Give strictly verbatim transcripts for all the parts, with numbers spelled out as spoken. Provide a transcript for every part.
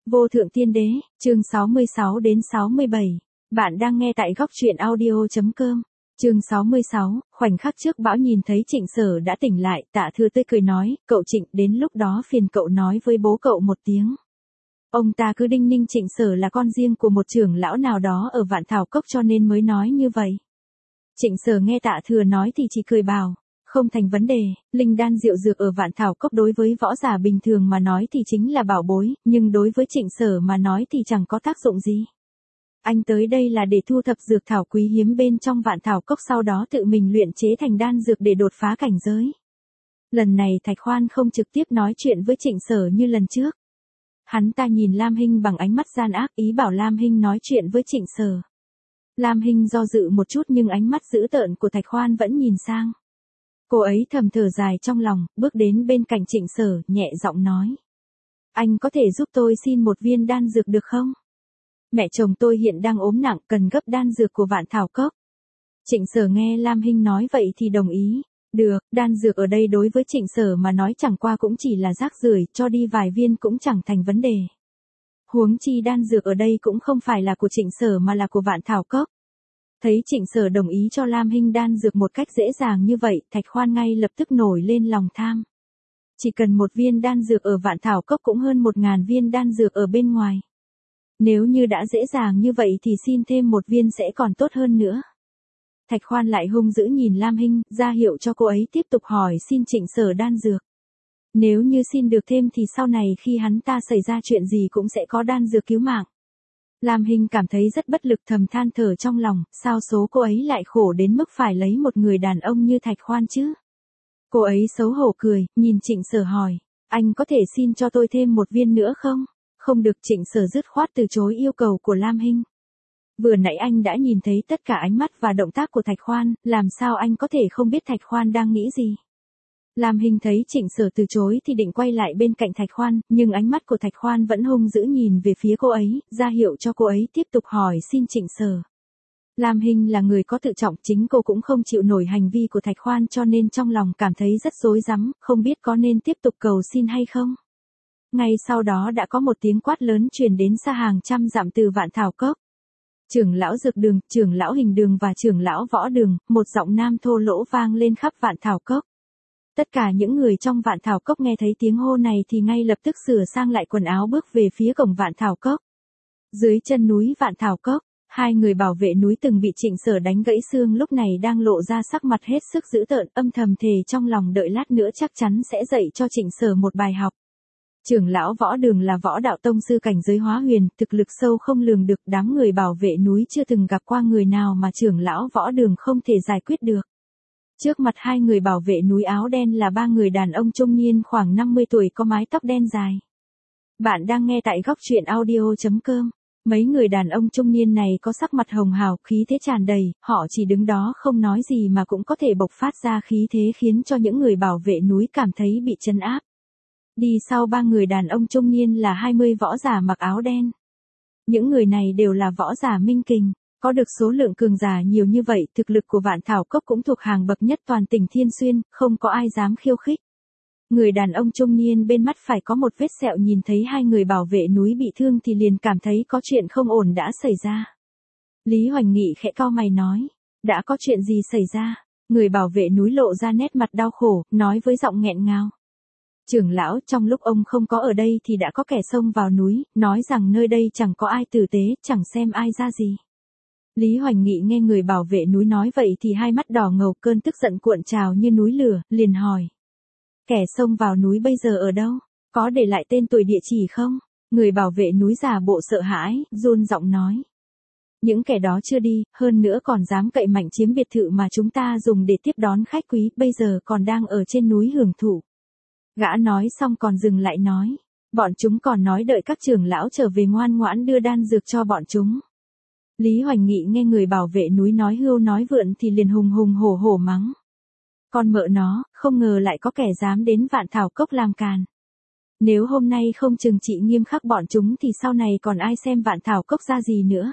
Vô thượng tiên đế, chương sáu mươi sáu đến sáu mươi bảy. Bạn đang nghe tại góc truyện audio.com. Chương sáu mươi sáu, khoảnh khắc trước bão nhìn thấy Trịnh Sở đã tỉnh lại, Tạ Thừa tươi cười nói, cậu Trịnh, đến lúc đó phiền cậu nói với bố cậu một tiếng. Ông ta cứ đinh ninh Trịnh Sở là con riêng của một trưởng lão nào đó ở Vạn Thảo Cốc cho nên mới nói như vậy. Trịnh Sở nghe Tạ Thừa nói thì chỉ cười bảo, không thành vấn đề, linh đan diệu dược ở Vạn Thảo Cốc đối với võ giả bình thường mà nói thì chính là bảo bối, nhưng đối với Trịnh Sở mà nói thì chẳng có tác dụng gì. Anh tới đây là để thu thập dược thảo quý hiếm bên trong Vạn Thảo Cốc, sau đó tự mình luyện chế thành đan dược để đột phá cảnh giới. Lần này Thạch Khoan không trực tiếp nói chuyện với Trịnh Sở như lần trước. Hắn ta nhìn Lam Hinh bằng ánh mắt gian ác, ý bảo Lam Hinh nói chuyện với Trịnh Sở. Lam Hinh do dự một chút nhưng ánh mắt dữ tợn của Thạch Khoan vẫn nhìn sang. Cô ấy thầm thở dài trong lòng, bước đến bên cạnh Trịnh Sở, nhẹ giọng nói. Anh có thể giúp tôi xin một viên đan dược được không? Mẹ chồng tôi hiện đang ốm nặng, cần gấp đan dược của Vạn Thảo Cốc. Trịnh Sở nghe Lam Hinh nói vậy thì đồng ý. Được, đan dược ở đây đối với Trịnh Sở mà nói chẳng qua cũng chỉ là rác rưởi, cho đi vài viên cũng chẳng thành vấn đề. Huống chi đan dược ở đây cũng không phải là của Trịnh Sở mà là của Vạn Thảo Cốc. Thấy Trịnh Sở đồng ý cho Lam Hinh đan dược một cách dễ dàng như vậy, Thạch Khoan ngay lập tức nổi lên lòng tham. Chỉ cần một viên đan dược ở Vạn Thảo Cốc cũng hơn một ngàn viên đan dược ở bên ngoài. Nếu như đã dễ dàng như vậy thì xin thêm một viên sẽ còn tốt hơn nữa. Thạch Khoan lại hung dữ nhìn Lam Hinh, ra hiệu cho cô ấy tiếp tục hỏi xin Trịnh Sở đan dược. Nếu như xin được thêm thì sau này khi hắn ta xảy ra chuyện gì cũng sẽ có đan dược cứu mạng. Lam Hinh cảm thấy rất bất lực, thầm than thở trong lòng, sao số cô ấy lại khổ đến mức phải lấy một người đàn ông như Thạch Khoan chứ? Cô ấy xấu hổ cười, nhìn Trịnh Sở hỏi, anh có thể xin cho tôi thêm một viên nữa không? Không được, Trịnh Sở dứt khoát từ chối yêu cầu của Lam Hinh. Vừa nãy anh đã nhìn thấy tất cả ánh mắt và động tác của Thạch Khoan, làm sao anh có thể không biết Thạch Khoan đang nghĩ gì? Lam Hinh thấy Trịnh Sở từ chối thì định quay lại bên cạnh Thạch Khoan, nhưng ánh mắt của Thạch Khoan vẫn hung dữ nhìn về phía cô ấy, ra hiệu cho cô ấy tiếp tục hỏi xin Trịnh Sở. Lam Hinh là người có tự trọng, chính cô cũng không chịu nổi hành vi của Thạch Khoan cho nên trong lòng cảm thấy rất rối rắm, không biết có nên tiếp tục cầu xin hay không. Ngay sau đó đã có một tiếng quát lớn truyền đến xa hàng trăm dặm từ Vạn Thảo Cốc. Trưởng lão Dược Đường, trưởng lão Hình Đường và trưởng lão Võ Đường, một giọng nam thô lỗ vang lên khắp Vạn Thảo Cốc. Tất cả những người trong Vạn Thảo Cốc nghe thấy tiếng hô này thì ngay lập tức sửa sang lại quần áo bước về phía cổng Vạn Thảo Cốc. Dưới chân núi Vạn Thảo Cốc, hai người bảo vệ núi từng bị Trịnh Sở đánh gãy xương lúc này đang lộ ra sắc mặt hết sức dữ tợn, âm thầm thề trong lòng đợi lát nữa chắc chắn sẽ dạy cho Trịnh Sở một bài học. Trưởng lão Võ Đường là võ đạo tông sư cảnh giới hóa huyền, thực lực sâu không lường được, đám người bảo vệ núi chưa từng gặp qua người nào mà trưởng lão Võ Đường không thể giải quyết được. Trước mặt hai người bảo vệ núi áo đen là ba người đàn ông trung niên khoảng năm mươi tuổi có mái tóc đen dài. Bạn đang nghe tại góc truyện audio.com. Mấy người đàn ông trung niên này có sắc mặt hồng hào, khí thế tràn đầy, họ chỉ đứng đó không nói gì mà cũng có thể bộc phát ra khí thế khiến cho những người bảo vệ núi cảm thấy bị trấn áp. Đi sau ba người đàn ông trung niên là hai mươi võ giả mặc áo đen. Những người này đều là võ giả minh kình, có được số lượng cường giả nhiều như vậy, thực lực của Vạn Thảo Cốc cũng thuộc hàng bậc nhất toàn tỉnh Thiên Xuyên, không có ai dám khiêu khích. Người đàn ông trung niên bên mắt phải có một vết sẹo nhìn thấy hai người bảo vệ núi bị thương thì liền cảm thấy có chuyện không ổn đã xảy ra. Lý Hoành Nghị khẽ cau mày nói, đã có chuyện gì xảy ra? Người bảo vệ núi lộ ra nét mặt đau khổ, nói với giọng nghẹn ngào. Trưởng lão, trong lúc ông không có ở đây thì đã có kẻ xông vào núi, nói rằng nơi đây chẳng có ai tử tế, chẳng xem ai ra gì. Lý Hoành Nghị nghe người bảo vệ núi nói vậy thì hai mắt đỏ ngầu, cơn tức giận cuộn trào như núi lửa, liền hỏi. Kẻ xông vào núi bây giờ ở đâu? Có để lại tên tuổi địa chỉ không? Người bảo vệ núi giả bộ sợ hãi, run giọng nói. Những kẻ đó chưa đi, hơn nữa còn dám cậy mạnh chiếm biệt thự mà chúng ta dùng để tiếp đón khách quý, bây giờ còn đang ở trên núi hưởng thụ. Gã nói xong còn dừng lại nói. Bọn chúng còn nói đợi các trưởng lão trở về ngoan ngoãn đưa đan dược cho bọn chúng. Lý Hoành Nghị nghe người bảo vệ núi nói hưu nói vượn thì liền hùng hùng hổ hổ mắng. Con mợ nó, không ngờ lại có kẻ dám đến Vạn Thảo Cốc làm càn. Nếu hôm nay không trừng trị nghiêm khắc bọn chúng thì sau này còn ai xem Vạn Thảo Cốc ra gì nữa.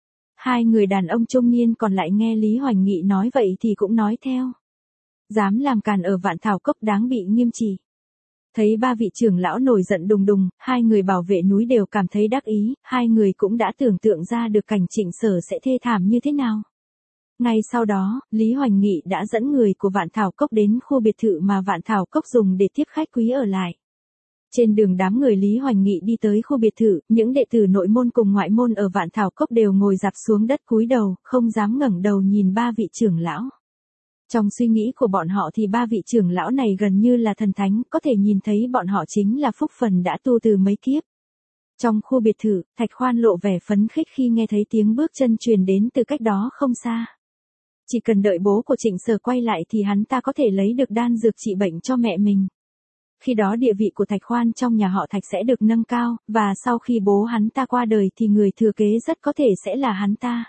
Hai người đàn ông trung niên còn lại nghe Lý Hoành Nghị nói vậy thì cũng nói theo. Dám làm càn ở Vạn Thảo Cốc đáng bị nghiêm trị. Thấy ba vị trưởng lão nổi giận đùng đùng, hai người bảo vệ núi đều cảm thấy đắc ý, hai người cũng đã tưởng tượng ra được cảnh Trịnh Sở sẽ thê thảm như thế nào. Ngay sau đó, Lý Hoành Nghị đã dẫn người của Vạn Thảo Cốc đến khu biệt thự mà Vạn Thảo Cốc dùng để tiếp khách quý ở lại. Trên đường đám người Lý Hoành Nghị đi tới khu biệt thự, những đệ tử nội môn cùng ngoại môn ở Vạn Thảo Cốc đều ngồi dạp xuống đất cúi đầu, không dám ngẩng đầu nhìn ba vị trưởng lão. Trong suy nghĩ của bọn họ thì ba vị trưởng lão này gần như là thần thánh, có thể nhìn thấy bọn họ chính là phúc phần đã tu từ mấy kiếp. Trong khu biệt thự, Thạch Khoan lộ vẻ phấn khích khi nghe thấy tiếng bước chân truyền đến từ cách đó không xa. Chỉ cần đợi bố của Trịnh Sở quay lại thì hắn ta có thể lấy được đan dược trị bệnh cho mẹ mình. Khi đó địa vị của Thạch Khoan trong nhà họ Thạch sẽ được nâng cao, và sau khi bố hắn ta qua đời thì người thừa kế rất có thể sẽ là hắn ta.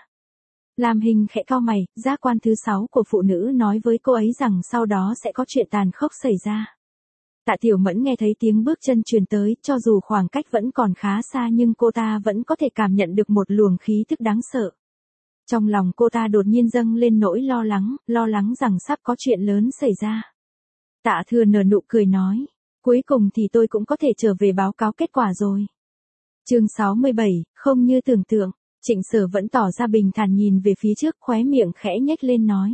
Lam Hinh khẽ cau mày, giác quan thứ sáu của phụ nữ nói với cô ấy rằng sau đó sẽ có chuyện tàn khốc xảy ra. Tạ Tiểu Mẫn nghe thấy tiếng bước chân truyền tới, cho dù khoảng cách vẫn còn khá xa nhưng cô ta vẫn có thể cảm nhận được một luồng khí thức đáng sợ. Trong lòng cô ta đột nhiên dâng lên nỗi lo lắng, lo lắng rằng sắp có chuyện lớn xảy ra. Tạ Thừa nở nụ cười nói, cuối cùng thì tôi cũng có thể trở về báo cáo kết quả rồi. Chương sáu mươi bảy, không như tưởng tượng. Trịnh Sở vẫn tỏ ra bình thản nhìn về phía trước, khóe miệng khẽ nhếch lên nói.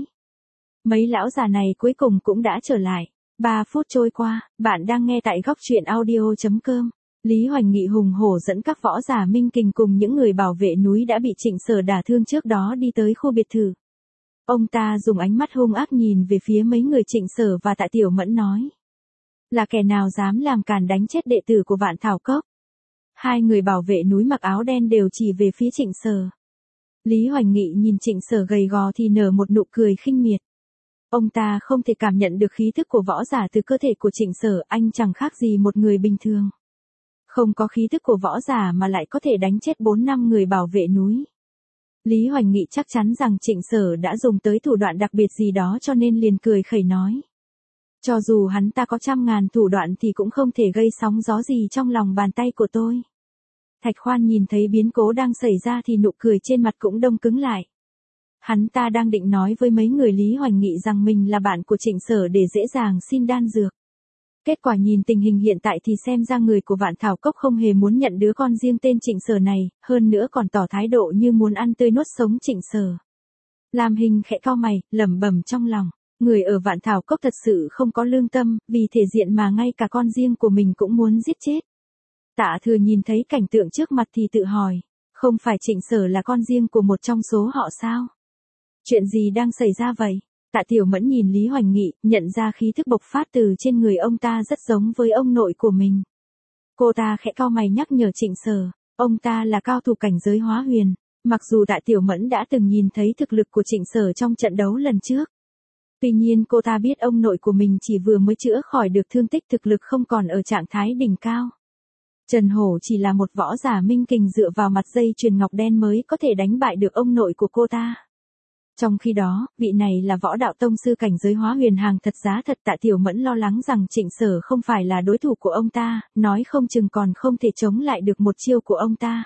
Mấy lão già này cuối cùng cũng đã trở lại. Ba phút trôi qua, bạn đang nghe tại góc truyện audio chấm com. Lý Hoành Nghị hùng hổ dẫn các võ giả Minh Kình cùng những người bảo vệ núi đã bị Trịnh Sở đả thương trước đó đi tới khu biệt thự. Ông ta dùng ánh mắt hung ác nhìn về phía mấy người Trịnh Sở và Tạ Tiểu Mẫn nói. Là kẻ nào dám làm càn đánh chết đệ tử của Vạn Thảo Cốc? Hai người bảo vệ núi mặc áo đen đều chỉ về phía Trịnh Sở. Lý Hoành Nghị nhìn Trịnh Sở gầy gò thì nở một nụ cười khinh miệt. Ông ta không thể cảm nhận được khí thức của võ giả từ cơ thể của Trịnh Sở, anh chẳng khác gì một người bình thường. Không có khí thức của võ giả mà lại có thể đánh chết bốn năm người bảo vệ núi. Lý Hoành Nghị chắc chắn rằng Trịnh Sở đã dùng tới thủ đoạn đặc biệt gì đó cho nên liền cười khẩy nói. Cho dù hắn ta có trăm ngàn thủ đoạn thì cũng không thể gây sóng gió gì trong lòng bàn tay của tôi. Thạch Khoan nhìn thấy biến cố đang xảy ra thì nụ cười trên mặt cũng đông cứng lại. Hắn ta đang định nói với mấy người Lý Hoành Nghị rằng mình là bạn của Trịnh Sở để dễ dàng xin đan dược. Kết quả nhìn tình hình hiện tại thì xem ra người của Vạn Thảo Cốc không hề muốn nhận đứa con riêng tên Trịnh Sở này, hơn nữa còn tỏ thái độ như muốn ăn tươi nuốt sống Trịnh Sở. Lam Hinh khẽ cau mày, lẩm bẩm trong lòng. Người ở Vạn Thảo Cốc thật sự không có lương tâm, vì thể diện mà ngay cả con riêng của mình cũng muốn giết chết. Tạ Thừa nhìn thấy cảnh tượng trước mặt thì tự hỏi, không phải Trịnh Sở là con riêng của một trong số họ sao? Chuyện gì đang xảy ra vậy? Tạ Tiểu Mẫn nhìn Lý Hoành Nghị, nhận ra khí thức bộc phát từ trên người ông ta rất giống với ông nội của mình. Cô ta khẽ cau mày nhắc nhở Trịnh Sở, ông ta là cao thủ cảnh giới hóa huyền, mặc dù Tạ Tiểu Mẫn đã từng nhìn thấy thực lực của Trịnh Sở trong trận đấu lần trước. Tuy nhiên cô ta biết ông nội của mình chỉ vừa mới chữa khỏi được thương tích, thực lực không còn ở trạng thái đỉnh cao. Trần Hổ chỉ là một võ giả Minh Kình dựa vào mặt dây chuyền ngọc đen mới có thể đánh bại được ông nội của cô ta. Trong khi đó, vị này là võ đạo tông sư cảnh giới hóa huyền hàng thật giá thật. Tạ Tiểu Mẫn lo lắng rằng Trịnh Sở không phải là đối thủ của ông ta, nói không chừng còn không thể chống lại được một chiêu của ông ta.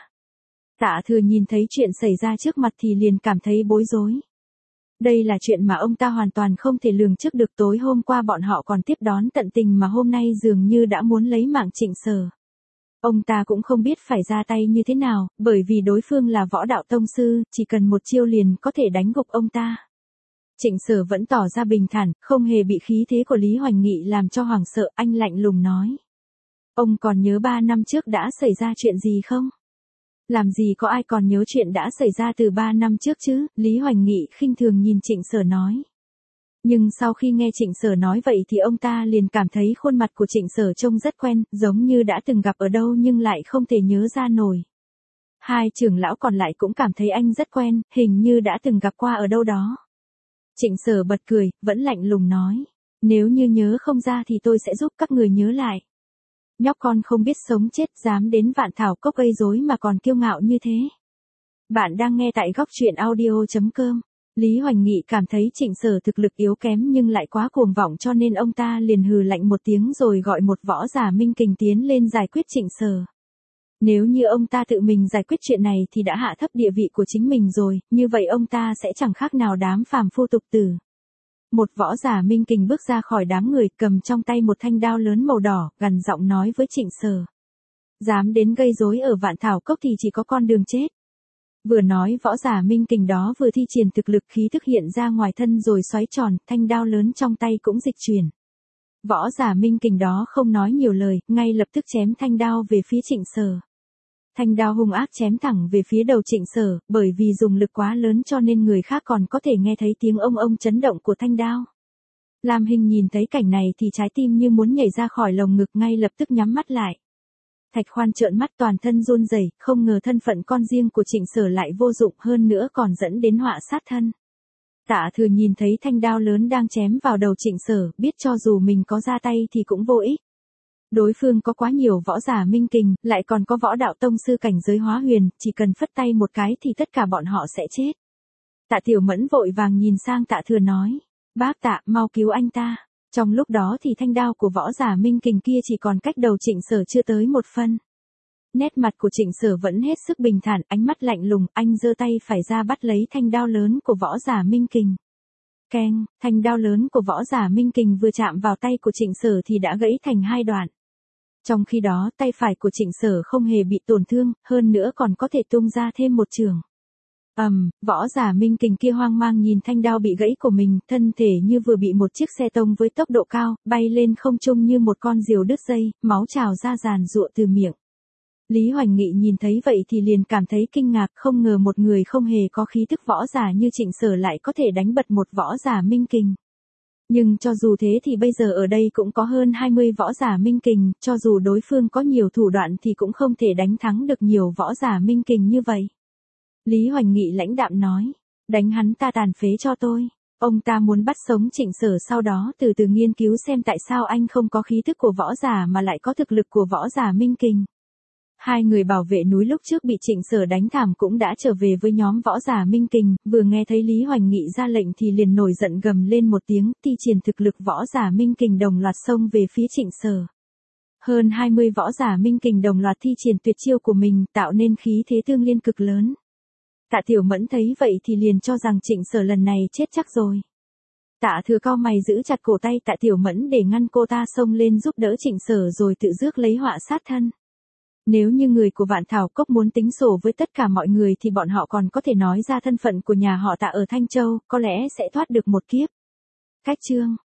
Tạ Thừa nhìn thấy chuyện xảy ra trước mặt thì liền cảm thấy bối rối. Đây là chuyện mà ông ta hoàn toàn không thể lường trước được. Tối hôm qua bọn họ còn tiếp đón tận tình mà hôm nay dường như đã muốn lấy mạng Trịnh Sở. Ông ta cũng không biết phải ra tay như thế nào, bởi vì đối phương là võ đạo tông sư, chỉ cần một chiêu liền có thể đánh gục ông ta. Trịnh Sở vẫn tỏ ra bình thản, không hề bị khí thế của Lý Hoành Nghị làm cho hoảng sợ, anh lạnh lùng nói. Ông còn nhớ ba năm trước đã xảy ra chuyện gì không? Làm gì có ai còn nhớ chuyện đã xảy ra từ ba năm trước chứ? Lý Hoành Nghị khinh thường nhìn Trịnh Sở nói. Nhưng sau khi nghe Trịnh Sở nói vậy thì ông ta liền cảm thấy khuôn mặt của Trịnh Sở trông rất quen, giống như đã từng gặp ở đâu nhưng lại không thể nhớ ra nổi. Hai trưởng lão còn lại cũng cảm thấy anh rất quen, hình như đã từng gặp qua ở đâu đó. Trịnh Sở bật cười, vẫn lạnh lùng nói. Nếu như nhớ không ra thì tôi sẽ giúp các người nhớ lại. Nhóc con không biết sống chết, dám đến Vạn Thảo Cốc gây rối mà còn kiêu ngạo như thế. Bạn đang nghe tại góc truyện audio chấm com. Lý Hoành Nghị cảm thấy Trịnh Sở thực lực yếu kém nhưng lại quá cuồng vọng cho nên ông ta liền hừ lạnh một tiếng rồi gọi một võ giả Minh Kình tiến lên giải quyết Trịnh Sở. Nếu như ông ta tự mình giải quyết chuyện này thì đã hạ thấp địa vị của chính mình rồi, như vậy ông ta sẽ chẳng khác nào đám phàm phu tục tử. Một võ giả Minh Kình bước ra khỏi đám người, cầm trong tay một thanh đao lớn màu đỏ, gằn giọng nói với Trịnh Sở. Dám đến gây rối ở Vạn Thảo Cốc thì chỉ có con đường chết. Vừa nói võ giả Minh Kình đó vừa thi triển thực lực, khí thức hiện ra ngoài thân rồi xoáy tròn, thanh đao lớn trong tay cũng dịch chuyển. Võ giả Minh Kình đó không nói nhiều lời, ngay lập tức chém thanh đao về phía Trịnh Sở. Thanh đao hung ác chém thẳng về phía đầu Trịnh Sở, bởi vì dùng lực quá lớn cho nên người khác còn có thể nghe thấy tiếng ông ông chấn động của thanh đao. Lam Hinh nhìn thấy cảnh này thì trái tim như muốn nhảy ra khỏi lồng ngực, ngay lập tức nhắm mắt lại. Thạch Khoan trợn mắt toàn thân run rẩy, không ngờ thân phận con riêng của Trịnh Sở lại vô dụng, hơn nữa còn dẫn đến họa sát thân. Tạ Thừa nhìn thấy thanh đao lớn đang chém vào đầu Trịnh Sở, biết cho dù mình có ra tay thì cũng vô ích. Đối phương có quá nhiều võ giả Minh Kình, lại còn có võ đạo tông sư cảnh giới Hóa Huyền, chỉ cần phất tay một cái thì tất cả bọn họ sẽ chết. Tạ Tiểu Mẫn vội vàng nhìn sang Tạ Thừa nói, bác Tạ, mau cứu anh ta. Trong lúc đó thì thanh đao của võ giả Minh Kình kia chỉ còn cách đầu Trịnh Sở chưa tới một phân. Nét mặt của Trịnh Sở vẫn hết sức bình thản, ánh mắt lạnh lùng, anh giơ tay phải ra bắt lấy thanh đao lớn của võ giả Minh Kình. Keng, thanh đao lớn của võ giả Minh Kình vừa chạm vào tay của Trịnh Sở thì đã gãy thành hai đoạn. Trong khi đó tay phải của Trịnh Sở không hề bị tổn thương, hơn nữa còn có thể tung ra thêm một chưởng. Ầm, um, võ giả Minh Kình kia hoang mang nhìn thanh đao bị gãy của mình, thân thể như vừa bị một chiếc xe tông với tốc độ cao, bay lên không trung như một con diều đứt dây, máu trào ra giàn giụa từ miệng. Lý Hoành Nghị nhìn thấy vậy thì liền cảm thấy kinh ngạc, không ngờ một người không hề có khí thức võ giả như Trịnh Sở lại có thể đánh bật một võ giả Minh Kình. Nhưng cho dù thế thì bây giờ ở đây cũng có hơn hai mươi võ giả Minh Kình, cho dù đối phương có nhiều thủ đoạn thì cũng không thể đánh thắng được nhiều võ giả Minh Kình như vậy. Lý Hoành Nghị lãnh đạm nói, đánh hắn ta tàn phế cho tôi. Ông ta muốn bắt sống Trịnh Sở, sau đó từ từ nghiên cứu xem tại sao anh không có khí thức của võ giả mà lại có thực lực của võ giả Minh Kình. Hai người bảo vệ núi lúc trước bị Trịnh Sở đánh thảm cũng đã trở về với nhóm võ giả Minh Kình, vừa nghe thấy Lý Hoành Nghị ra lệnh thì liền nổi giận gầm lên một tiếng, thi triển thực lực võ giả Minh Kình đồng loạt xông về phía Trịnh Sở. Hơn hai mươi võ giả Minh Kình đồng loạt thi triển tuyệt chiêu của mình, tạo nên khí thế tương liên cực lớn. Tạ Tiểu Mẫn thấy vậy thì liền cho rằng Trịnh Sở lần này chết chắc rồi. Tạ Thừa cau mày giữ chặt cổ tay Tạ Tiểu Mẫn để ngăn cô ta xông lên giúp đỡ Trịnh Sở rồi tự rước lấy họa sát thân. Nếu như người của Vạn Thảo Cốc muốn tính sổ với tất cả mọi người thì bọn họ còn có thể nói ra thân phận của nhà họ Tạ ở Thanh Châu, có lẽ sẽ thoát được một kiếp. Cách chương